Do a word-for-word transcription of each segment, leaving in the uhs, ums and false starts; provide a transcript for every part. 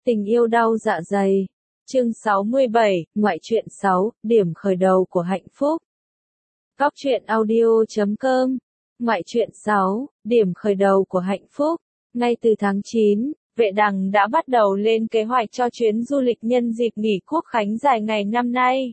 Tình yêu đau dạ dày. Chương sáu mươi bảy, ngoại truyện sáu, điểm khởi đầu của hạnh phúc. Góc truyện audio chấm com. Ngoại truyện sáu, điểm khởi đầu của hạnh phúc. Ngay từ tháng chín, Vệ Đằng đã bắt đầu lên kế hoạch cho chuyến du lịch nhân dịp nghỉ quốc khánh dài ngày năm nay.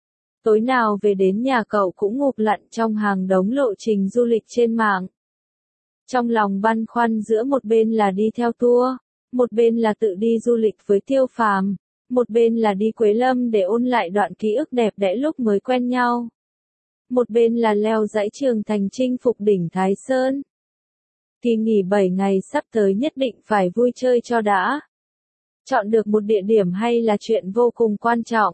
Tối nào về đến nhà cậu cũng ngụp lặn trong hàng đống lộ trình du lịch trên mạng. Trong lòng băn khoăn giữa một bên là đi theo tour, một bên là tự đi du lịch với Tiêu Phàm, một bên là đi Quế Lâm để ôn lại đoạn ký ức đẹp đẽ lúc mới quen nhau. Một bên là leo dãy Trường Thành chinh phục đỉnh Thái Sơn. Kỳ nghỉ bảy ngày sắp tới nhất định phải vui chơi cho đã. Chọn được một địa điểm hay là chuyện vô cùng quan trọng.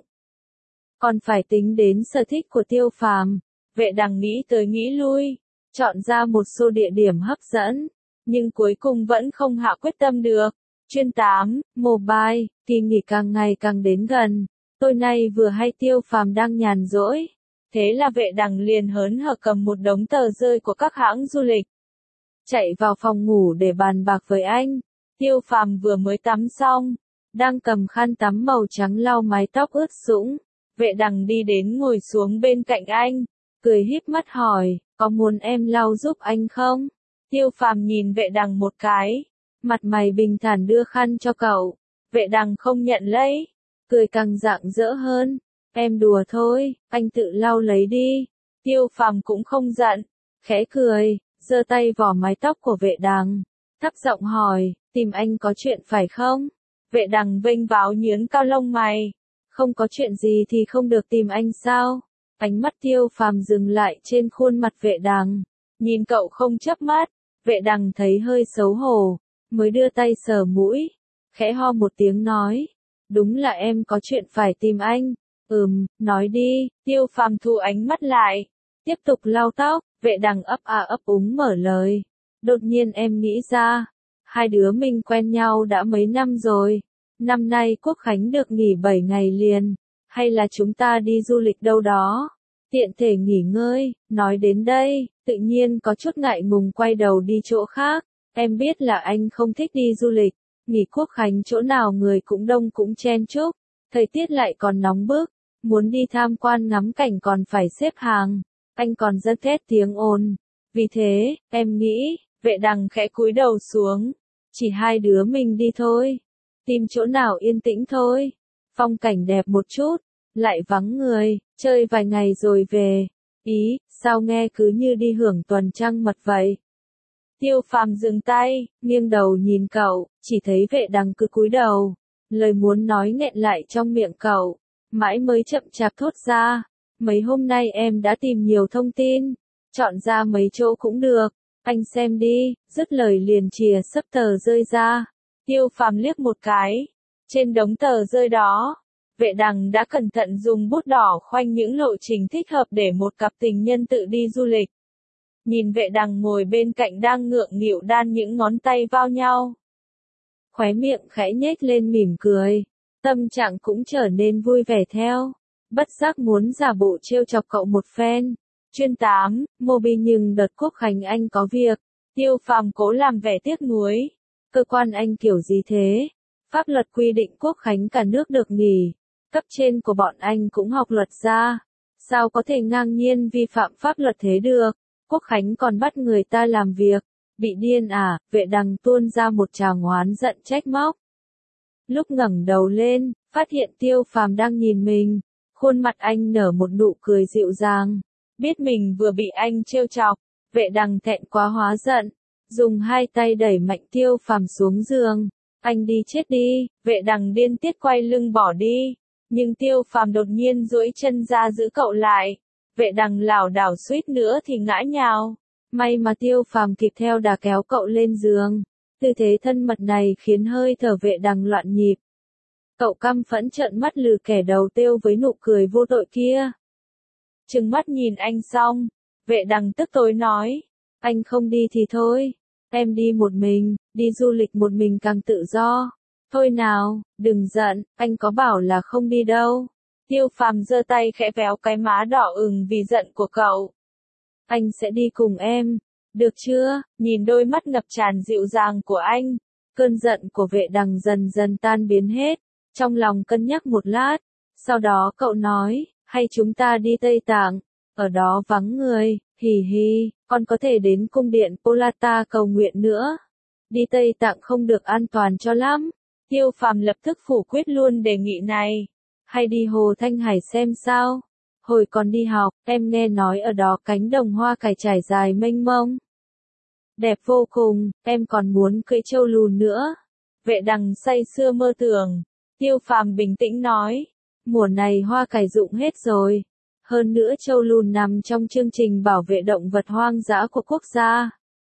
Còn phải tính đến sở thích của Tiêu Phàm, Vệ Đằng nghĩ tới nghĩ lui, chọn ra một số địa điểm hấp dẫn, nhưng cuối cùng vẫn không hạ quyết tâm được. Chuyên tám, Mobile, kỳ nghỉ càng ngày càng đến gần. Tối nay vừa hay Tiêu Phàm đang nhàn rỗi, thế là Vệ Đằng liền hớn hở cầm một đống tờ rơi của các hãng du lịch, chạy vào phòng ngủ để bàn bạc với anh. Tiêu Phàm vừa mới tắm xong, đang cầm khăn tắm màu trắng lau mái tóc ướt sũng. Vệ Đằng đi đến ngồi xuống bên cạnh anh, cười híp mắt hỏi, có muốn em lau giúp anh không? Tiêu Phàm nhìn Vệ Đằng một cái, mặt mày bình thản đưa khăn cho cậu. Vệ Đằng không nhận lấy, cười càng rạng rỡ hơn, em đùa thôi, anh tự lau lấy đi. Tiêu Phàm cũng không giận, khẽ cười, giơ tay vò mái tóc của Vệ Đằng, thấp giọng hỏi, tìm anh có chuyện phải không? Vệ Đằng vênh váo nhướng cao lông mày, không có chuyện gì thì không được tìm anh sao? Ánh mắt Tiêu Phàm dừng lại trên khuôn mặt Vệ Đằng, nhìn cậu không chớp mắt. Vệ Đằng thấy hơi xấu hổ, mới đưa tay sờ mũi, khẽ ho một tiếng nói, đúng là em có chuyện phải tìm anh. Ừm, nói đi. Tiêu Phàm thu ánh mắt lại, tiếp tục lau tóc. Vệ Đằng ấp à ấp úng mở lời, đột nhiên em nghĩ ra, hai đứa mình quen nhau đã mấy năm rồi, năm nay quốc khánh được nghỉ bảy ngày liền, hay là chúng ta đi du lịch đâu đó, tiện thể nghỉ ngơi. Nói đến đây, tự nhiên có chút ngại ngùng quay đầu đi chỗ khác. Em biết là anh không thích đi du lịch, nghỉ quốc khánh chỗ nào người cũng đông cũng chen chúc, thời tiết lại còn nóng bức, muốn đi tham quan ngắm cảnh còn phải xếp hàng, anh còn rất ghét tiếng ồn. Vì thế, em nghĩ, Vệ Đằng khẽ cúi đầu xuống, chỉ hai đứa mình đi thôi, tìm chỗ nào yên tĩnh thôi, phong cảnh đẹp một chút, lại vắng người, chơi vài ngày rồi về. Ý, sao nghe cứ như đi hưởng tuần trăng mật vậy? Tiêu Phàm dừng tay, nghiêng đầu nhìn cậu, chỉ thấy Vệ Đằng cứ cúi đầu, lời muốn nói nghẹn lại trong miệng cậu, mãi mới chậm chạp thốt ra, mấy hôm nay em đã tìm nhiều thông tin, chọn ra mấy chỗ cũng được, anh xem đi. Dứt lời liền chìa xấp tờ rơi ra. Tiêu Phàm liếc một cái, trên đống tờ rơi đó, Vệ Đằng đã cẩn thận dùng bút đỏ khoanh những lộ trình thích hợp để một cặp tình nhân tự đi du lịch. Nhìn Vệ Đằng ngồi bên cạnh đang ngượng nghịu đan những ngón tay vào nhau, khóe miệng khẽ nhếch lên mỉm cười, tâm trạng cũng trở nên vui vẻ theo, bất giác muốn giả bộ trêu chọc cậu một phen. Chuyên tám, Mobi nhưng đợt quốc khánh anh có việc. Tiêu Phàm cố làm vẻ tiếc nuối, cơ quan anh kiểu gì thế? Pháp luật quy định quốc khánh cả nước được nghỉ, cấp trên của bọn anh cũng học luật ra, sao có thể ngang nhiên vi phạm pháp luật thế được? Quốc khánh còn bắt người ta làm việc, bị điên à? Vệ Đằng tuôn ra một tràng oán giận trách móc. Lúc ngẩng đầu lên, phát hiện Tiêu Phàm đang nhìn mình, khuôn mặt anh nở một nụ cười dịu dàng, biết mình vừa bị anh trêu chọc. Vệ Đằng thẹn quá hóa giận, dùng hai tay đẩy mạnh Tiêu Phàm xuống giường. Anh đi chết đi. Vệ Đằng điên tiết quay lưng bỏ đi, nhưng Tiêu Phàm đột nhiên duỗi chân ra giữ cậu lại. Vệ Đằng lảo đảo suýt nữa thì ngã nhào, may mà Tiêu Phàm kịp theo đà kéo cậu lên giường. Tư thế thân mật này khiến hơi thở Vệ Đằng loạn nhịp. Cậu căm phẫn trợn mắt lừ kẻ đầu tiêu với nụ cười vô tội kia. Trừng mắt nhìn anh xong, Vệ Đằng tức tối nói, anh không đi thì thôi, em đi một mình, đi du lịch một mình càng tự do. Thôi nào, đừng giận, anh có bảo là không đi đâu. Tiêu Phàm giơ tay khẽ véo cái má đỏ ửng vì giận của cậu. Anh sẽ đi cùng em, được chưa? Nhìn đôi mắt ngập tràn dịu dàng của anh, Cơn giận của Vệ Đằng dần dần tan biến hết, trong lòng cân nhắc một lát, sau đó cậu nói, hay chúng ta đi Tây Tạng, ở đó vắng người, hì hì, còn có thể đến cung điện Polata cầu nguyện nữa. Đi Tây Tạng không được an toàn cho lắm. Tiêu Phàm lập tức phủ quyết luôn đề nghị này. Hay đi Hồ Thanh Hải xem sao? Hồi còn đi học, em nghe nói ở đó cánh đồng hoa cải trải dài mênh mông. Đẹp vô cùng, em còn muốn cưỡi trâu lùn nữa. Vệ Đằng say sưa mơ tưởng. Tiêu Phàm bình tĩnh nói, mùa này hoa cải rụng hết rồi. Hơn nữa trâu lùn nằm trong chương trình bảo vệ động vật hoang dã của quốc gia.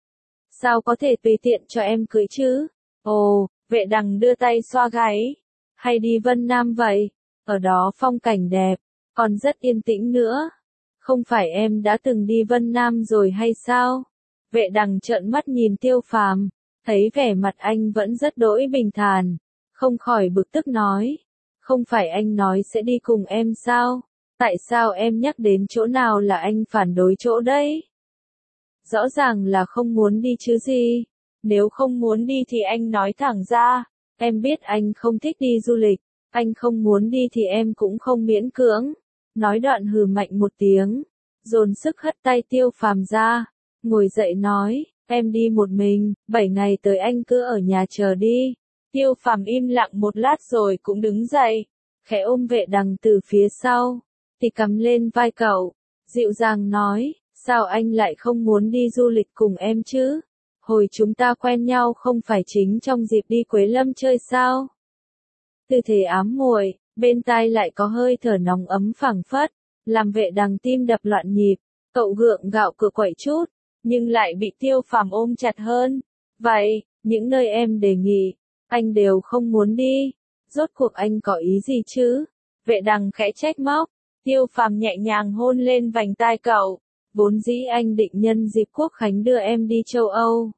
Sao có thể tùy tiện cho em cưỡi chứ? Ồ, Vệ Đằng đưa tay xoa gáy. Hay đi Vân Nam vậy? Ở đó phong cảnh đẹp, còn rất yên tĩnh nữa. Không phải em đã từng đi Vân Nam rồi hay sao? Vệ Đằng trợn mắt nhìn Tiêu Phàm, thấy vẻ mặt anh vẫn rất đỗi bình thản, không khỏi bực tức nói. Không phải anh nói sẽ đi cùng em sao? Tại sao em nhắc đến chỗ nào là anh phản đối chỗ đấy? Rõ ràng là không muốn đi chứ gì. Nếu không muốn đi thì anh nói thẳng ra. Em biết anh không thích đi du lịch. Anh không muốn đi thì em cũng không miễn cưỡng. Nói đoạn hừ mạnh một tiếng, dồn sức hất tay Tiêu Phàm ra, ngồi dậy nói, em đi một mình, bảy ngày tới anh cứ ở nhà chờ đi. Tiêu Phàm im lặng một lát rồi cũng đứng dậy, khẽ ôm Vệ Đằng từ phía sau, thì cầm lên vai cậu, dịu dàng nói, sao anh lại không muốn đi du lịch cùng em chứ? Hồi chúng ta quen nhau không phải chính trong dịp đi Quế Lâm chơi sao? Tư thế ám muội, bên tai lại có hơi thở nóng ấm phảng phất, làm Vệ Đằng tim đập loạn nhịp, cậu gượng gạo cựa quậy chút, nhưng lại bị Tiêu Phàm ôm chặt hơn. Vậy, những nơi em đề nghị, anh đều không muốn đi, rốt cuộc anh có ý gì chứ? Vệ Đằng khẽ trách móc, Tiêu Phàm nhẹ nhàng hôn lên vành tai cậu, vốn dĩ anh định nhân dịp Quốc Khánh đưa em đi châu Âu.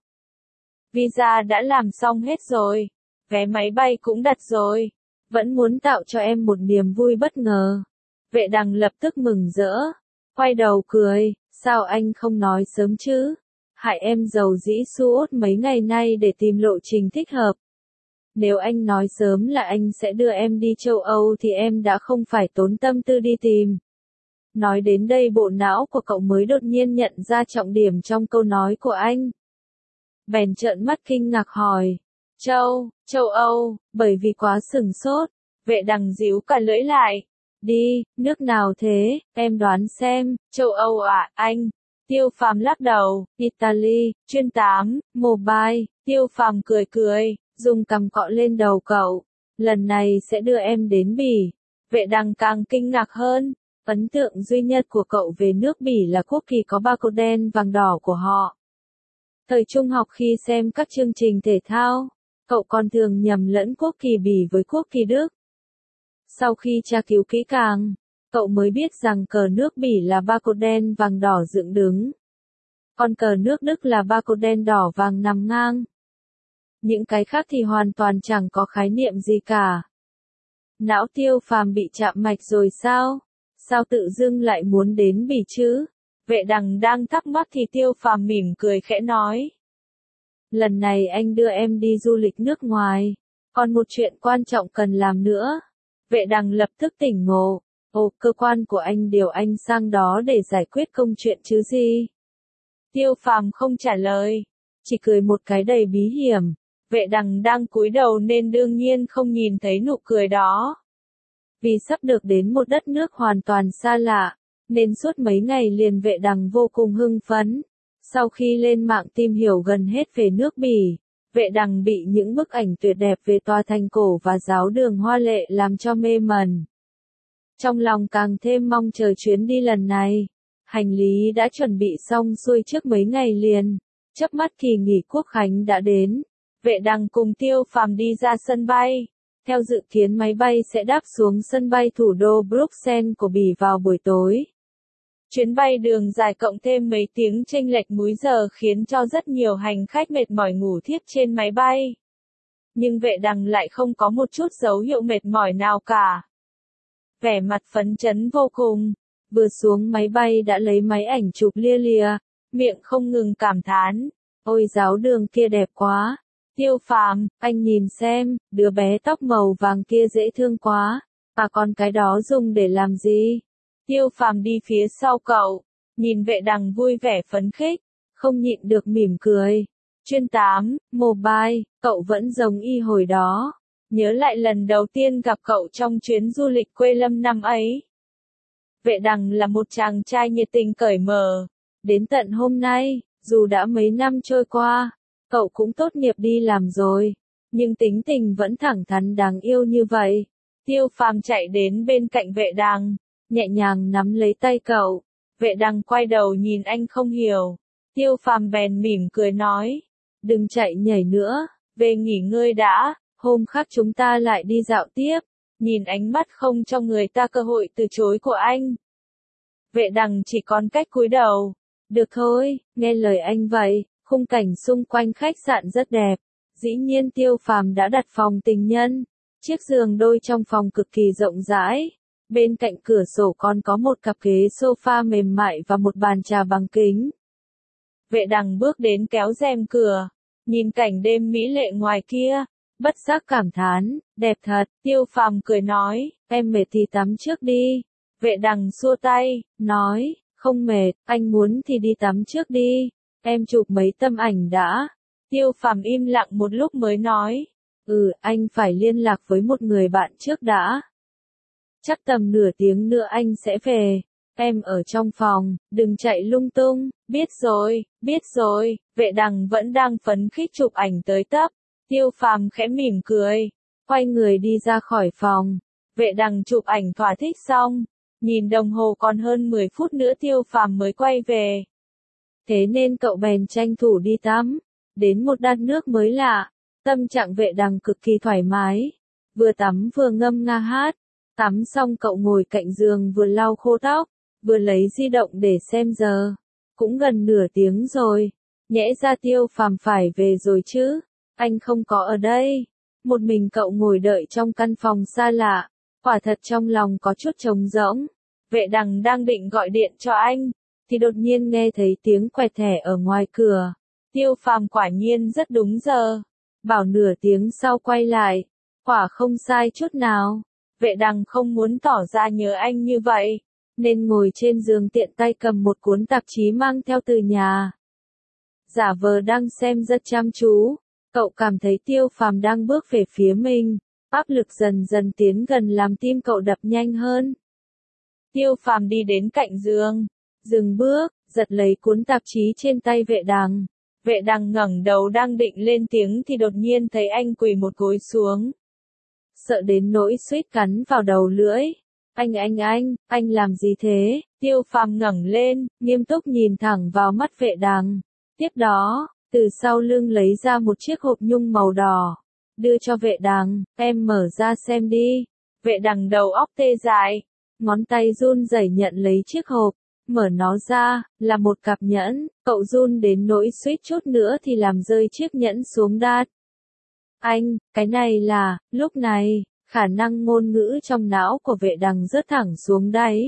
Visa đã làm xong hết rồi, vé máy bay cũng đặt rồi. Vẫn muốn tạo cho em một niềm vui bất ngờ. Vệ Đằng lập tức mừng rỡ, quay đầu cười, sao anh không nói sớm chứ? Hại em giàu dĩ suốt mấy ngày nay để tìm lộ trình thích hợp. Nếu anh nói sớm là anh sẽ đưa em đi châu Âu thì em đã không phải tốn tâm tư đi tìm. Nói đến đây bộ não của cậu mới đột nhiên nhận ra trọng điểm trong câu nói của anh. Bèn trợn mắt kinh ngạc hỏi. Châu, châu Âu, bởi vì quá sừng sốt, Vệ Đằng díu cả lưỡi lại. Đi, nước nào thế, em đoán xem, châu Âu à, anh. Tiêu Phàm lắc đầu, Italy, chuyên tám, mobile, Tiêu Phàm cười cười, dùng cằm cọ lên đầu cậu. Lần này sẽ đưa em đến Bỉ. Vệ Đằng càng kinh ngạc hơn, ấn tượng duy nhất của cậu về nước Bỉ là quốc kỳ có ba cột đen vàng đỏ của họ. Thời trung học khi xem các chương trình thể thao, cậu còn thường nhầm lẫn quốc kỳ Bỉ với quốc kỳ Đức. Sau khi tra cứu kỹ càng, cậu mới biết rằng cờ nước Bỉ là ba cột đen vàng đỏ dựng đứng. Còn cờ nước Đức là ba cột đen đỏ vàng nằm ngang. Những cái khác thì hoàn toàn chẳng có khái niệm gì cả. Não Tiêu Phàm bị chạm mạch rồi sao? Sao tự dưng lại muốn đến Bỉ chứ? Vệ Đằng đang thắc mắc thì Tiêu Phàm mỉm cười khẽ nói. Lần này anh đưa em đi du lịch nước ngoài, còn một chuyện quan trọng cần làm nữa. Vệ Đằng lập tức tỉnh ngộ, ồ, cơ quan của anh điều anh sang đó để giải quyết công chuyện chứ gì? Tiêu Phàm không trả lời, chỉ cười một cái đầy bí hiểm. Vệ Đằng đang cúi đầu nên đương nhiên không nhìn thấy nụ cười đó. Vì sắp được đến một đất nước hoàn toàn xa lạ, nên suốt mấy ngày liền Vệ Đằng vô cùng hưng phấn. Sau khi lên mạng tìm hiểu gần hết về nước Bỉ, Vệ Đằng bị những bức ảnh tuyệt đẹp về tòa thành cổ và giáo đường hoa lệ làm cho mê mẩn. Trong lòng càng thêm mong chờ chuyến đi lần này. Hành lý đã chuẩn bị xong xuôi trước mấy ngày liền. Chớp mắt kỳ nghỉ Quốc Khánh đã đến. Vệ Đằng cùng Tiêu Phàm đi ra sân bay. Theo dự kiến máy bay sẽ đáp xuống sân bay thủ đô Bruxelles của Bỉ vào buổi tối. Chuyến bay đường dài cộng thêm mấy tiếng chênh lệch múi giờ khiến cho rất nhiều hành khách mệt mỏi ngủ thiếp trên máy bay. Nhưng Vệ Đằng lại không có một chút dấu hiệu mệt mỏi nào cả. Vẻ mặt phấn chấn vô cùng, vừa xuống máy bay đã lấy máy ảnh chụp lia lịa, miệng không ngừng cảm thán. Ôi giáo đường kia đẹp quá. Tiêu Phàm, anh nhìn xem, đứa bé tóc màu vàng kia dễ thương quá, à còn cái đó dùng để làm gì? Tiêu Phàm đi phía sau cậu, nhìn vệ đằng vui vẻ phấn khích, không nhịn được mỉm cười. Chuyên tám, mobile, cậu vẫn giống y hồi đó. Nhớ lại lần đầu tiên gặp cậu trong chuyến du lịch quê Lâm năm ấy. Vệ đằng là một chàng trai nhiệt tình cởi mở. Đến tận hôm nay, dù đã mấy năm trôi qua, cậu cũng tốt nghiệp đi làm rồi, nhưng tính tình vẫn thẳng thắn đáng yêu như vậy. Tiêu Phàm chạy đến bên cạnh vệ đằng, nhẹ nhàng nắm lấy tay cậu. Vệ đằng quay đầu nhìn anh không hiểu. Tiêu Phàm bèn mỉm cười nói, đừng chạy nhảy nữa, về nghỉ ngơi đã, hôm khác chúng ta lại đi dạo tiếp. Nhìn ánh mắt không cho người ta cơ hội từ chối của anh. Vệ đằng chỉ còn cách cúi đầu. Được thôi, nghe lời anh vậy. Khung cảnh xung quanh khách sạn rất đẹp. Dĩ nhiên Tiêu Phàm đã đặt phòng tình nhân. Chiếc giường đôi trong phòng cực kỳ rộng rãi. Bên cạnh cửa sổ còn có một cặp ghế sofa mềm mại và một bàn trà bằng kính. Vệ đằng bước đến kéo rèm cửa. Nhìn cảnh đêm mỹ lệ ngoài kia. Bất giác cảm thán, đẹp thật. Tiêu Phàm cười nói, em mệt thì tắm trước đi. Vệ đằng xua tay, nói, không mệt, anh muốn thì đi tắm trước đi. Em chụp mấy tấm ảnh đã. Tiêu Phàm im lặng một lúc mới nói, ừ, anh phải liên lạc với một người bạn trước đã. Chắc tầm nửa tiếng nữa anh sẽ về. Em ở trong phòng, đừng chạy lung tung. Biết rồi, biết rồi. Vệ đằng vẫn đang phấn khích chụp ảnh tới tấp. Tiêu Phàm khẽ mỉm cười, quay người đi ra khỏi phòng. Vệ đằng chụp ảnh thỏa thích xong, nhìn đồng hồ còn hơn mười phút nữa Tiêu Phàm mới quay về. Thế nên cậu bèn tranh thủ đi tắm, đến một đan nước mới lạ. Tâm trạng vệ đằng cực kỳ thoải mái, vừa tắm vừa ngâm nga hát. Tắm xong cậu ngồi cạnh giường vừa lau khô tóc, vừa lấy di động để xem giờ. Cũng gần nửa tiếng rồi, nhẽ ra Tiêu Phàm phải về rồi chứ. Anh không có ở đây. Một mình cậu ngồi đợi trong căn phòng xa lạ. Quả thật trong lòng có chút trống rỗng. Vệ đằng đang định gọi điện cho anh, thì đột nhiên nghe thấy tiếng quẹt thẻ ở ngoài cửa. Tiêu Phàm quả nhiên rất đúng giờ. Bảo nửa tiếng sau quay lại. Quả không sai chút nào. Vệ đằng không muốn tỏ ra nhớ anh như vậy, nên ngồi trên giường tiện tay cầm một cuốn tạp chí mang theo từ nhà. Giả vờ đang xem rất chăm chú. Cậu cảm thấy Tiêu Phàm đang bước về phía mình, áp lực dần dần tiến gần làm tim cậu đập nhanh hơn. Tiêu Phàm đi đến cạnh giường, dừng bước, giật lấy cuốn tạp chí trên tay vệ đằng. Vệ đằng ngẩng đầu đang định lên tiếng thì đột nhiên thấy anh quỳ một gối xuống. Sợ đến nỗi suýt cắn vào đầu lưỡi. Anh anh anh, anh làm gì thế? Tiêu Phàm ngẩng lên, nghiêm túc nhìn thẳng vào mắt vệ đằng. Tiếp đó, từ sau lưng lấy ra một chiếc hộp nhung màu đỏ, đưa cho vệ đằng, em mở ra xem đi. Vệ đằng đầu óc tê dại, ngón tay run rẩy nhận lấy chiếc hộp, mở nó ra, là một cặp nhẫn, cậu run đến nỗi suýt chút nữa thì làm rơi chiếc nhẫn xuống đát. Anh, cái này là, lúc này, khả năng ngôn ngữ trong não của vệ đằng rớt thẳng xuống đáy.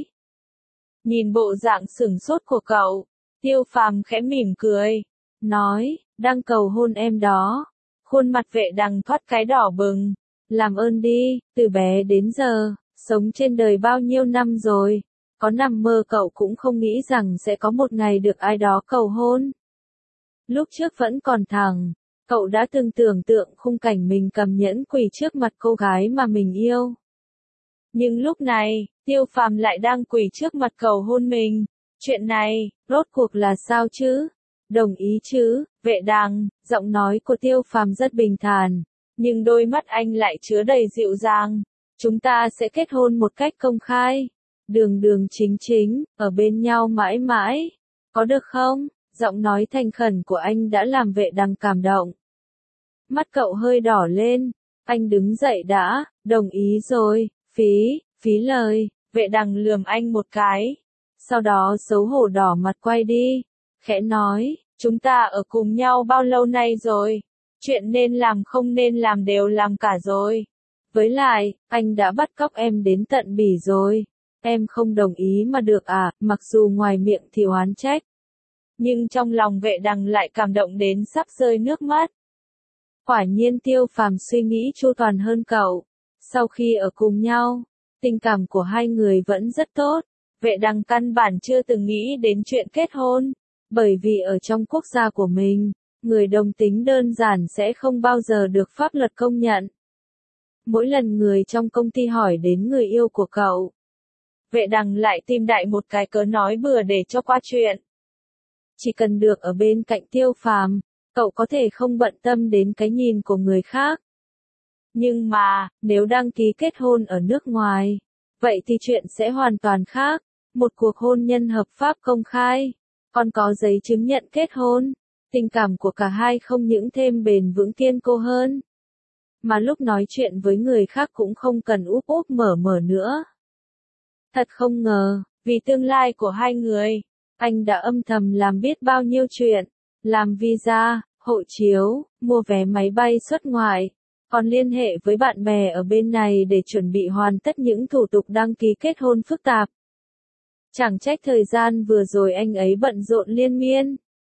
Nhìn bộ dạng sửng sốt của cậu, Tiêu Phàm khẽ mỉm cười, nói, đang cầu hôn em đó. Khuôn mặt vệ đằng thoát cái đỏ bừng. Làm ơn đi, từ bé đến giờ, sống trên đời bao nhiêu năm rồi, có nằm mơ cậu cũng không nghĩ rằng sẽ có một ngày được ai đó cầu hôn. Lúc trước vẫn còn thằng, cậu đã từng tưởng tượng khung cảnh mình cầm nhẫn quỳ trước mặt cô gái mà mình yêu. Nhưng lúc này, Tiêu Phàm lại đang quỳ trước mặt cầu hôn mình. Chuyện này, rốt cuộc là sao chứ? Đồng ý chứ, vệ đằng, giọng nói của Tiêu Phàm rất bình thản, nhưng đôi mắt anh lại chứa đầy dịu dàng. Chúng ta sẽ kết hôn một cách công khai, đường đường chính chính, ở bên nhau mãi mãi. Có được không? Giọng nói thành khẩn của anh đã làm vệ đằng cảm động. Mắt cậu hơi đỏ lên, anh đứng dậy đã, đồng ý rồi, phí, phí lời, vệ đằng lườm anh một cái. Sau đó xấu hổ đỏ mặt quay đi, khẽ nói, chúng ta ở cùng nhau bao lâu nay rồi, chuyện nên làm không nên làm đều làm cả rồi. Với lại, anh đã bắt cóc em đến tận Bỉ rồi, em không đồng ý mà được à, mặc dù ngoài miệng thì oán trách. Nhưng trong lòng vệ đằng lại cảm động đến sắp rơi nước mắt. Quả nhiên Tiêu Phàm suy nghĩ chu toàn hơn cậu. Sau khi ở cùng nhau, tình cảm của hai người vẫn rất tốt. Vệ Đằng căn bản chưa từng nghĩ đến chuyện kết hôn, bởi vì ở trong quốc gia của mình, người đồng tính đơn giản sẽ không bao giờ được pháp luật công nhận. Mỗi lần người trong công ty hỏi đến người yêu của cậu, Vệ Đằng lại tìm đại một cái cớ nói bừa để cho qua chuyện. Chỉ cần được ở bên cạnh Tiêu Phàm, cậu có thể không bận tâm đến cái nhìn của người khác. Nhưng mà, nếu đăng ký kết hôn ở nước ngoài, vậy thì chuyện sẽ hoàn toàn khác. Một cuộc hôn nhân hợp pháp công khai, còn có giấy chứng nhận kết hôn, tình cảm của cả hai không những thêm bền vững kiên cố hơn, mà lúc nói chuyện với người khác cũng không cần úp úp mở mở nữa. Thật không ngờ, vì tương lai của hai người, anh đã âm thầm làm biết bao nhiêu chuyện, làm visa, hộ chiếu, mua vé máy bay xuất ngoại, còn liên hệ với bạn bè ở bên này để chuẩn bị hoàn tất những thủ tục đăng ký kết hôn phức tạp. Chẳng trách thời gian vừa rồi anh ấy bận rộn liên miên.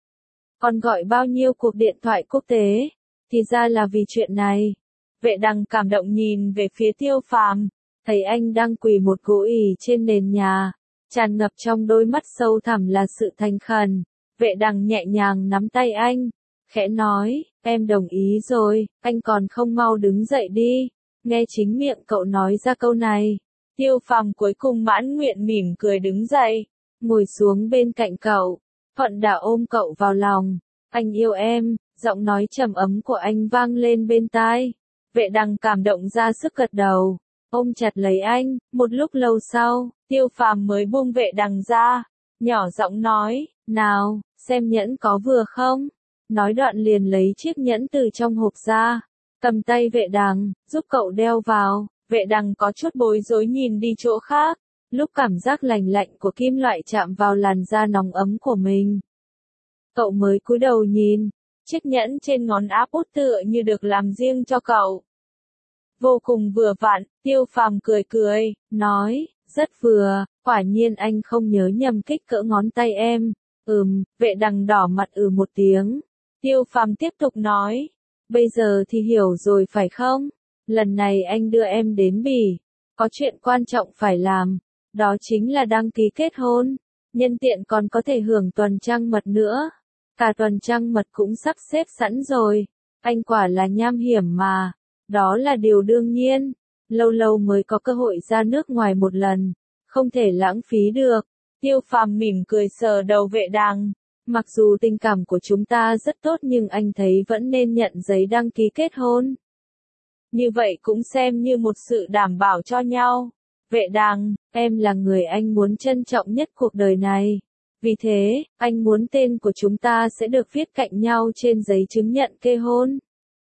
Còn gọi bao nhiêu cuộc điện thoại quốc tế, thì ra là vì chuyện này. Vệ Đằng cảm động nhìn về phía Tiêu Phàm, thấy anh đang quỳ một gỗ ỉ trên nền nhà, tràn ngập trong đôi mắt sâu thẳm là sự thành khẩn. Vệ Đằng nhẹ nhàng nắm tay anh, khẽ nói, em đồng ý rồi, anh còn không mau đứng dậy đi. Nghe chính miệng cậu nói ra câu này, Tiêu Phàm cuối cùng mãn nguyện mỉm cười đứng dậy, ngồi xuống bên cạnh cậu, Thuận đã ôm cậu vào lòng. Anh yêu em, giọng nói trầm ấm của anh vang lên bên tai. Vệ Đằng cảm động ra sức gật đầu, ôm chặt lấy anh. Một lúc lâu sau, Tiêu Phàm mới buông Vệ Đằng ra, nhỏ giọng nói, nào, xem nhẫn có vừa không? Nói đoạn liền lấy chiếc nhẫn từ trong hộp ra, cầm tay Vệ Đằng, giúp cậu đeo vào. Vệ Đằng có chút bối rối nhìn đi chỗ khác, lúc cảm giác lành lạnh của kim loại chạm vào làn da nóng ấm của mình. Cậu mới cúi đầu nhìn, chiếc nhẫn trên ngón áp út tựa như được làm riêng cho cậu. Vô cùng vừa vặn, Tiêu Phàm cười cười, nói, rất vừa, quả nhiên anh không nhớ nhầm kích cỡ ngón tay em. Ừm, Vệ Đằng đỏ mặt ừ một tiếng. Tiêu Phàm tiếp tục nói, bây giờ thì hiểu rồi phải không? Lần này anh đưa em đến Bỉ, có chuyện quan trọng phải làm, đó chính là đăng ký kết hôn, nhân tiện còn có thể hưởng tuần trăng mật nữa. Cả tuần trăng mật cũng sắp xếp sẵn rồi, anh quả là nham hiểm mà, đó là điều đương nhiên, lâu lâu mới có cơ hội ra nước ngoài một lần, không thể lãng phí được. Tiêu Phàm mỉm cười sờ đầu Vệ Đằng, mặc dù tình cảm của chúng ta rất tốt nhưng anh thấy vẫn nên nhận giấy đăng ký kết hôn. Như vậy cũng xem như một sự đảm bảo cho nhau. Vệ Đằng, em là người anh muốn trân trọng nhất cuộc đời này. Vì thế, anh muốn tên của chúng ta sẽ được viết cạnh nhau trên giấy chứng nhận kết hôn.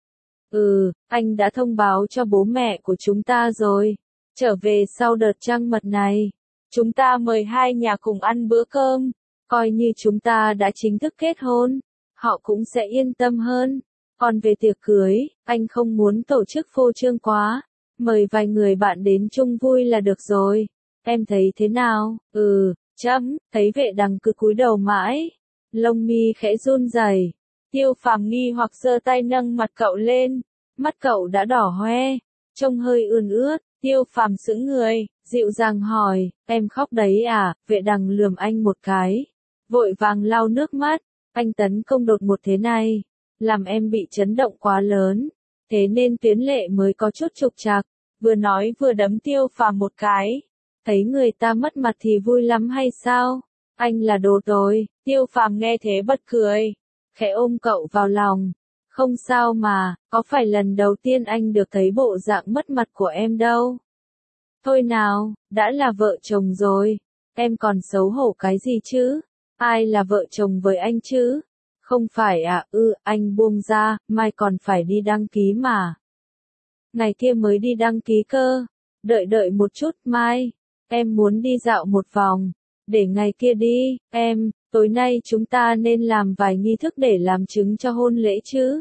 Ừ, anh đã thông báo cho bố mẹ của chúng ta rồi. Trở về sau đợt trăng mật này, chúng ta mời hai nhà cùng ăn bữa cơm, coi như chúng ta đã chính thức kết hôn. Họ cũng sẽ yên tâm hơn. Còn về tiệc cưới, anh không muốn tổ chức phô trương quá, mời vài người bạn đến chung vui là được rồi. Em thấy thế nào? Ừ, chấm, thấy Vệ Đằng cứ cúi đầu mãi, lông mi khẽ run rẩy. Tiêu Phàm nghi hoặc giơ tay nâng mặt cậu lên, mắt cậu đã đỏ hoe, trông hơi ươn ướt. Tiêu Phàm sững người, dịu dàng hỏi, em khóc đấy à? Vệ Đằng lườm anh một cái, vội vàng lau nước mắt. Anh tấn công đột ngột thế này, làm em bị chấn động quá lớn, thế nên tuyến lệ mới có chút trục trặc. Vừa nói vừa đấm Tiêu Phàm một cái. Thấy người ta mất mặt thì vui lắm hay sao? Anh là đồ tồi. Tiêu Phàm nghe thế bật cười, khẽ ôm cậu vào lòng. Không sao mà, có phải lần đầu tiên anh được thấy bộ dạng mất mặt của em đâu. Thôi nào, đã là vợ chồng rồi, em còn xấu hổ cái gì chứ? Ai là vợ chồng với anh chứ? Không phải à? Ừ, anh buông ra, mai còn phải đi đăng ký mà. Ngày kia mới đi đăng ký cơ. Đợi đợi một chút, mai. Em muốn đi dạo một vòng. Để ngày kia đi, em, tối nay chúng ta nên làm vài nghi thức để làm chứng cho hôn lễ chứ.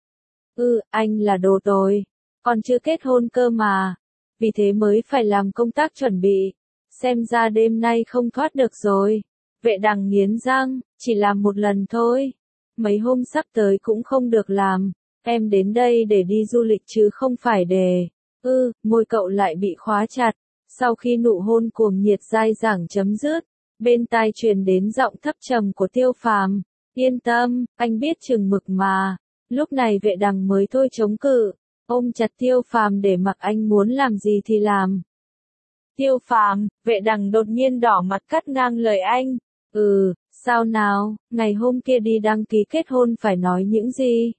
Ừ, anh là đồ tồi. Còn chưa kết hôn cơ mà. Vì thế mới phải làm công tác chuẩn bị. Xem ra đêm nay không thoát được rồi. Vệ Đằng nghiến răng, chỉ làm một lần thôi. Mấy hôm sắp tới cũng không được làm. Em đến đây để đi du lịch chứ không phải để... Ư, môi cậu lại bị khóa chặt. Sau khi nụ hôn cuồng nhiệt dai dẳng chấm dứt, bên tai truyền đến giọng thấp trầm của Tiêu Phàm. Yên tâm, anh biết chừng mực mà. Lúc này vệ đằng mới thôi chống cự, ôm chặt Tiêu Phàm để mặc anh muốn làm gì thì làm. Tiêu Phàm, vệ đằng đột nhiên đỏ mặt cắt ngang lời anh. Ừ, sao nào, ngày hôm kia đi đăng ký kết hôn phải nói những gì?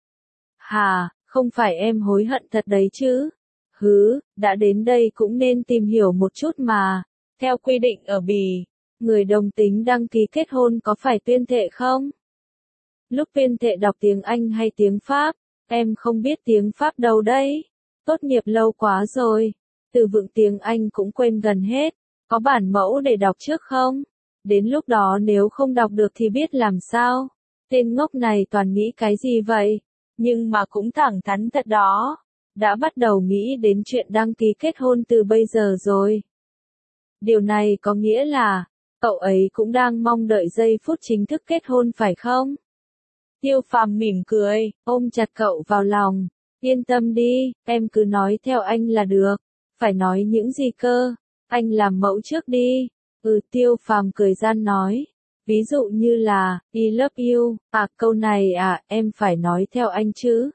Hà, không phải em hối hận thật đấy chứ? Hứ, đã đến đây cũng nên tìm hiểu một chút mà. Theo quy định ở Bỉ, người đồng tính đăng ký kết hôn có phải tuyên thệ không? Lúc tuyên thệ đọc tiếng Anh hay tiếng Pháp? Em không biết tiếng Pháp đâu đấy. Tốt nghiệp lâu quá rồi. Từ vựng tiếng Anh cũng quên gần hết. Có bản mẫu để đọc trước không? Đến lúc đó nếu không đọc được thì biết làm sao? Tên ngốc này toàn nghĩ cái gì vậy? Nhưng mà cũng thẳng thắn thật đó. Đã bắt đầu nghĩ đến chuyện đăng ký kết hôn từ bây giờ rồi. Điều này có nghĩa là, cậu ấy cũng đang mong đợi giây phút chính thức kết hôn phải không? Tiêu Phàm mỉm cười, ôm chặt cậu vào lòng. Yên tâm đi, em cứ nói theo anh là được. Phải nói những gì cơ? Anh làm mẫu trước đi. Ừ, Tiêu Phàm cười gian nói. Ví dụ như là, I love you, à câu này à, em phải nói theo anh chứ.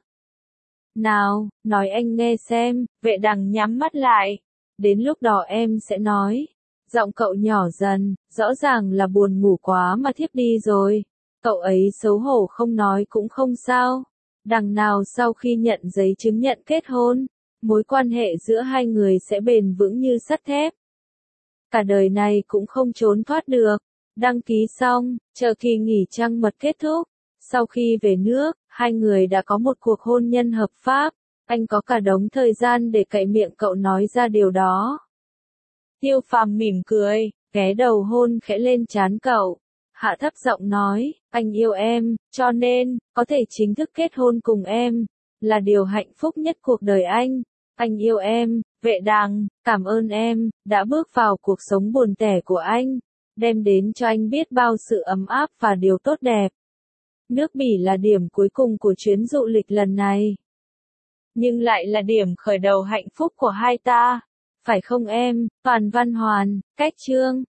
Nào, nói anh nghe xem, vệ đằng nhắm mắt lại. Đến lúc đó em sẽ nói. Giọng cậu nhỏ dần, rõ ràng là buồn ngủ quá mà thiếp đi rồi. Cậu ấy xấu hổ không nói cũng không sao. Đằng nào sau khi nhận giấy chứng nhận kết hôn, mối quan hệ giữa hai người sẽ bền vững như sắt thép. Cả đời này cũng không trốn thoát được. Đăng ký xong, chờ kỳ nghỉ trăng mật kết thúc. Sau khi về nước, hai người đã có một cuộc hôn nhân hợp pháp. Anh có cả đống thời gian để cậy miệng cậu nói ra điều đó. Tiêu Phàm mỉm cười, ghé đầu hôn khẽ lên trán cậu. Hạ thấp giọng nói, anh yêu em, cho nên, có thể chính thức kết hôn cùng em, là điều hạnh phúc nhất cuộc đời anh. Anh yêu em, vệ đằng, cảm ơn em, đã bước vào cuộc sống buồn tẻ của anh, đem đến cho anh biết bao sự ấm áp và điều tốt đẹp. Nước Bỉ là điểm cuối cùng của chuyến du lịch lần này. Nhưng lại là điểm khởi đầu hạnh phúc của hai ta. Phải không em, Toàn Văn Hoàn, Cách Chương.